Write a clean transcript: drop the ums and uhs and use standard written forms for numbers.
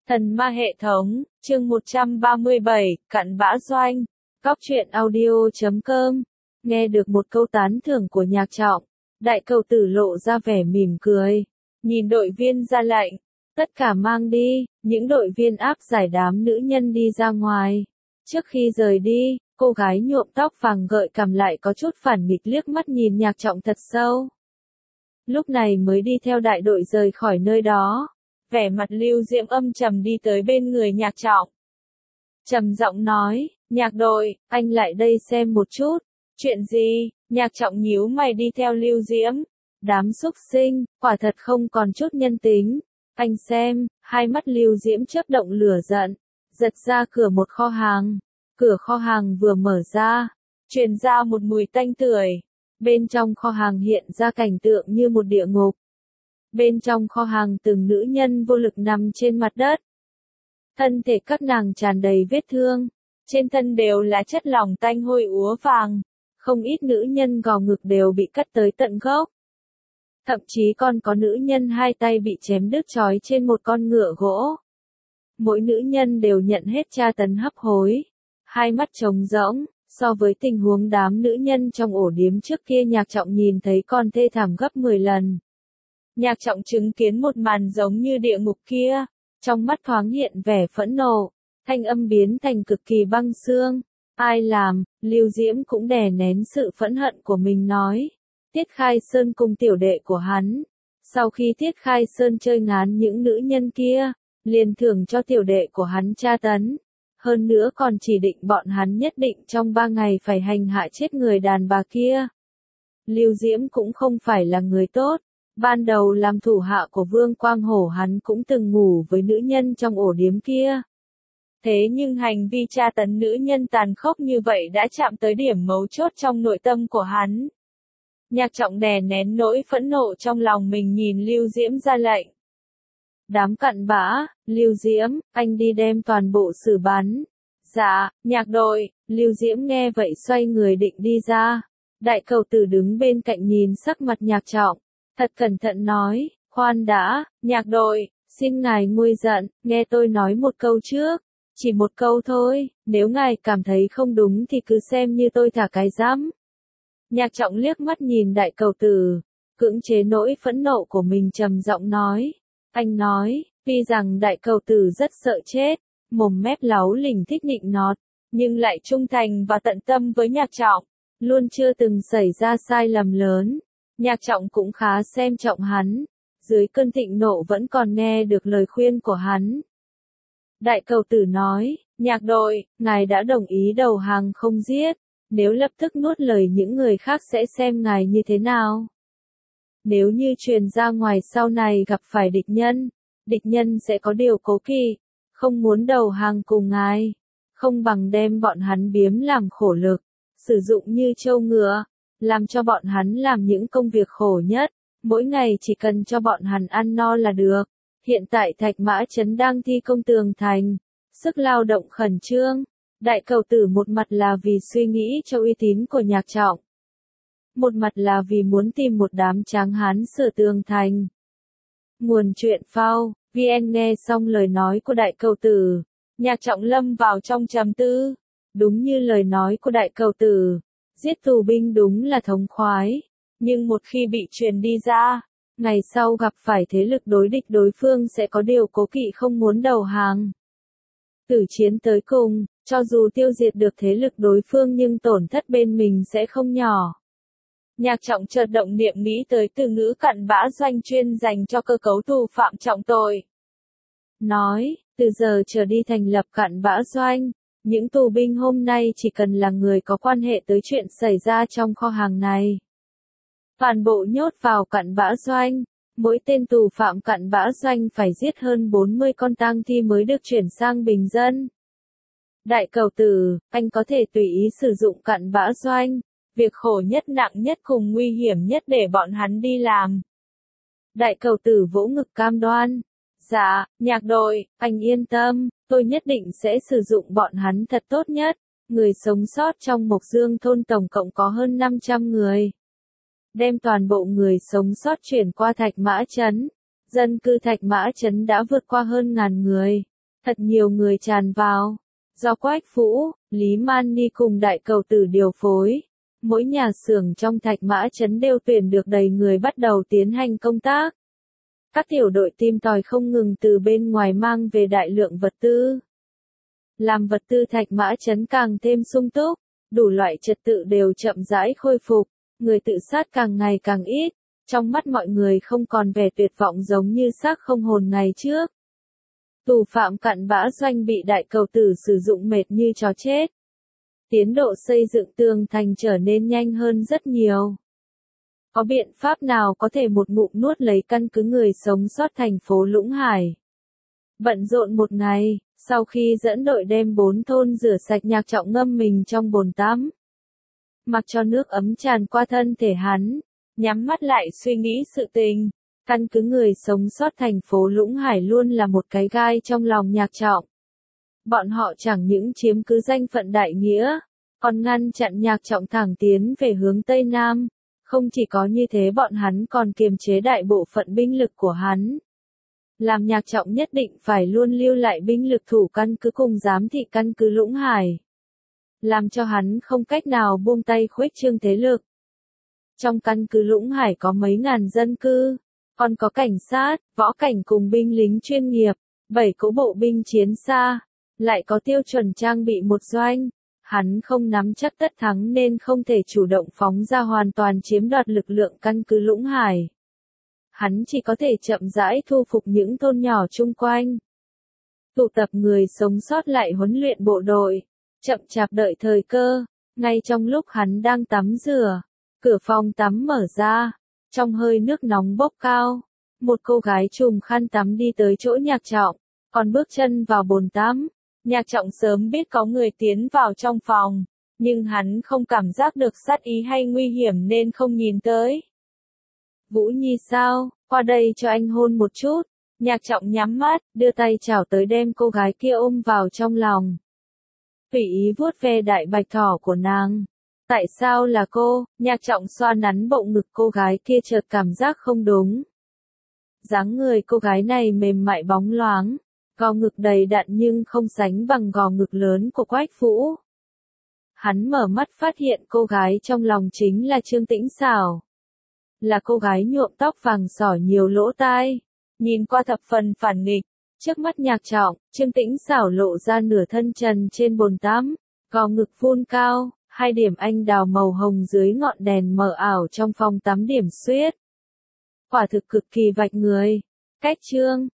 Thần ma hệ thống, chương 137, cặn bã doanh. Góc truyện audio.com. Nghe được một câu tán thưởng của Nhạc Trọng, đại cầu tử lộ ra vẻ mỉm cười. Nhìn đội viên ra lệnh, tất cả mang đi, những đội viên áp giải đám nữ nhân đi ra ngoài. Trước khi rời đi, cô gái nhuộm tóc vàng gợi cảm lại có chút phản nghịch liếc mắt nhìn Nhạc Trọng thật sâu. Lúc này mới đi theo đại đội rời khỏi nơi đó. Vẻ mặt Lưu Diễm âm trầm đi tới bên người Nhạc Trọng. Trầm giọng nói, Nhạc đội, anh lại đây xem một chút. Chuyện gì? Nhạc Trọng nhíu mày đi theo Lưu Diễm. Đám xúc sinh, quả thật không còn chút nhân tính. Anh xem, hai mắt Lưu Diễm chớp động lửa giận. Giật ra cửa một kho hàng. Cửa kho hàng vừa mở ra, truyền ra một mùi tanh tưởi. Bên trong kho hàng hiện ra cảnh tượng như một địa ngục. Bên trong kho hàng từng nữ nhân vô lực nằm trên mặt đất. Thân thể các nàng tràn đầy vết thương. Trên thân đều là chất lỏng tanh hôi úa vàng. Không ít nữ nhân gò ngực đều bị cắt tới tận gốc. Thậm chí còn có nữ nhân hai tay bị chém đứt trói trên một con ngựa gỗ. Mỗi nữ nhân đều nhận hết tra tấn hấp hối. Hai mắt trống rỗng, so với tình huống đám nữ nhân trong ổ điếm trước kia Nhạc Trọng nhìn thấy còn thê thảm gấp 10 lần. Nhạc Trọng chứng kiến một màn giống như địa ngục kia, trong mắt thoáng hiện vẻ phẫn nộ, thanh âm biến thành cực kỳ băng xương. Ai làm? Lưu Diễm cũng đè nén sự phẫn hận của mình nói. Tiết Khai Sơn cùng tiểu đệ của hắn. Sau khi Tiết Khai Sơn chơi ngán những nữ nhân kia, liền thưởng cho tiểu đệ của hắn tra tấn. Hơn nữa còn chỉ định bọn hắn nhất định trong 3 ngày phải hành hạ chết người đàn bà kia. Lưu Diễm cũng không phải là người tốt. Ban đầu làm thủ hạ của Vương Quang Hổ hắn cũng từng ngủ với nữ nhân trong ổ điếm kia. Thế nhưng hành vi tra tấn nữ nhân tàn khốc như vậy đã chạm tới điểm mấu chốt trong nội tâm của hắn. Nhạc Trọng đè nén nỗi phẫn nộ trong lòng mình nhìn Lưu Diễm ra lệnh. Đám cặn bã, Lưu Diễm, anh đi đem toàn bộ xử bắn. Dạ, Nhạc đội, Lưu Diễm nghe vậy xoay người định đi ra. Đại cầu tử đứng bên cạnh nhìn sắc mặt Nhạc Trọng. Thật cẩn thận nói, khoan đã, Nhạc đội, xin ngài nguôi giận, nghe tôi nói một câu trước. Chỉ một câu thôi, nếu ngài cảm thấy không đúng thì cứ xem như tôi thả cái giám. Nhạc Trọng liếc mắt nhìn đại cầu tử, cưỡng chế nỗi phẫn nộ của mình trầm giọng nói. Anh nói, tuy rằng đại cầu tử rất sợ chết, mồm mép láu lỉnh thích nịnh nọt, nhưng lại trung thành và tận tâm với Nhạc Trọng, luôn chưa từng xảy ra sai lầm lớn. Nhạc Trọng cũng khá xem trọng hắn, dưới cơn thịnh nộ vẫn còn nghe được lời khuyên của hắn. Đại cầu tử nói, Nhạc đội, ngài đã đồng ý đầu hàng không giết, nếu lập tức nuốt lời những người khác sẽ xem ngài như thế nào. Nếu như truyền ra ngoài sau này gặp phải địch nhân sẽ có điều cố kỵ, không muốn đầu hàng cùng ngài, không bằng đem bọn hắn biếm làm khổ lực, sử dụng như trâu ngựa, làm cho bọn hắn làm những công việc khổ nhất, mỗi ngày chỉ cần cho bọn hắn ăn no là được. Hiện tại Thạch Mã Trấn đang thi công tường thành, sức lao động khẩn trương. Đại cầu tử một mặt là vì suy nghĩ cho uy tín của Nhạc Trọng, một mặt là vì muốn tìm một đám tráng hán sửa tường thành. Nguồn truyện phao, VN. Nghe xong lời nói của đại cầu tử, Nhạc Trọng lâm vào trong trầm tư. Đúng như lời nói của đại cầu tử, giết tù binh đúng là thống khoái, nhưng một khi bị truyền đi ra, ngày sau gặp phải thế lực đối địch đối phương sẽ có điều cố kỵ không muốn đầu hàng. Tử chiến tới cùng, cho dù tiêu diệt được thế lực đối phương nhưng tổn thất bên mình sẽ không nhỏ. Nhạc Trọng chợt động niệm nghĩ tới từ ngữ cặn bã doanh chuyên dành cho cơ cấu tù phạm trọng tội. Nói, từ giờ trở đi thành lập cặn bã doanh, những tù binh hôm nay chỉ cần là người có quan hệ tới chuyện xảy ra trong kho hàng này. Toàn bộ nhốt vào cặn bã doanh, mỗi tên tù phạm cặn bã doanh phải giết hơn 40 con tang thi mới được chuyển sang bình dân. Đại cầu tử, anh có thể tùy ý sử dụng cặn bã doanh, việc khổ nhất nặng nhất cùng nguy hiểm nhất để bọn hắn đi làm. Đại cầu tử vỗ ngực cam đoan. Dạ, Nhạc đội, anh yên tâm, tôi nhất định sẽ sử dụng bọn hắn thật tốt nhất. Người sống sót trong Mộc Dương thôn tổng cộng có hơn 500 người. Đem toàn bộ người sống sót chuyển qua Thạch Mã Trấn. Dân cư Thạch Mã Trấn đã vượt qua hơn 1000 người. Thật nhiều người tràn vào. Do Quách Vũ, Lý Man Ni cùng đại cầu tử điều phối, mỗi nhà xưởng trong Thạch Mã Trấn đều tuyển được đầy người bắt đầu tiến hành công tác. Các tiểu đội tìm tòi không ngừng từ bên ngoài mang về đại lượng vật tư. Làm vật tư Thạch Mã Trấn càng thêm sung túc, đủ loại trật tự đều chậm rãi khôi phục, người tự sát càng ngày càng ít, trong mắt mọi người không còn vẻ tuyệt vọng giống như xác không hồn ngày trước. Tù phạm cặn bã doanh bị đại cầu tử sử dụng mệt như chó chết. Tiến độ xây dựng tường thành trở nên nhanh hơn rất nhiều. Có biện pháp nào có thể một ngụm nuốt lấy căn cứ người sống sót thành phố Lũng Hải? Bận rộn một ngày, sau khi dẫn đội đem 4 thôn rửa sạch, Nhạc Trọng ngâm mình trong bồn tắm. Mặc cho nước ấm tràn qua thân thể hắn, nhắm mắt lại suy nghĩ sự tình. Căn cứ người sống sót thành phố Lũng Hải luôn là một cái gai trong lòng Nhạc Trọng. Bọn họ chẳng những chiếm cứ danh phận đại nghĩa, còn ngăn chặn Nhạc Trọng thẳng tiến về hướng Tây Nam. Không chỉ có như thế, bọn hắn còn kiềm chế đại bộ phận binh lực của hắn. Làm Nhạc Trọng nhất định phải luôn lưu lại binh lực thủ căn cứ cùng giám thị căn cứ Lũng Hải. Làm cho hắn không cách nào buông tay khuếch trương thế lực. Trong căn cứ Lũng Hải có mấy ngàn dân cư, còn có cảnh sát, võ cảnh cùng binh lính chuyên nghiệp, 7 cỗ bộ binh chiến xa, lại có tiêu chuẩn trang bị một doanh. Hắn không nắm chắc tất thắng nên không thể chủ động phóng ra hoàn toàn chiếm đoạt lực lượng căn cứ Lũng Hải. Hắn chỉ có thể chậm rãi thu phục những thôn nhỏ chung quanh. Tụ tập người sống sót lại huấn luyện bộ đội, chậm chạp đợi thời cơ. Ngay trong lúc hắn đang tắm rửa, cửa phòng tắm mở ra, trong hơi nước nóng bốc cao, một cô gái trùm khăn tắm đi tới chỗ Nhạc Trọng, còn bước chân vào bồn tắm. Nhạc Trọng sớm biết có người tiến vào trong phòng, nhưng hắn không cảm giác được sát ý hay nguy hiểm nên không nhìn tới. Vũ Nhi sao, qua đây cho anh hôn một chút. Nhạc Trọng nhắm mắt, đưa tay chào tới đem cô gái kia ôm vào trong lòng. Tùy ý vuốt ve đại bạch thỏ của nàng. Tại sao là cô? Nhạc Trọng xoa nắn bụng ngực cô gái kia, chợt cảm giác không đúng. Dáng người cô gái này mềm mại bóng loáng, gò ngực đầy đặn nhưng không sánh bằng gò ngực lớn của Quách Vũ. Hắn mở mắt phát hiện cô gái trong lòng chính là Trương Tĩnh Xảo. Là cô gái nhuộm tóc vàng sỏ nhiều lỗ tai, nhìn qua thập phần phản nghịch. Trước mắt Nhạc Trọng, Trương Tĩnh Xảo lộ ra nửa thân trần trên bồn tắm, gò ngực phun cao, 2 điểm anh đào màu hồng dưới ngọn đèn mờ ảo trong phòng tắm điểm xuyết. Quả thực cực kỳ vạch người. Cách chương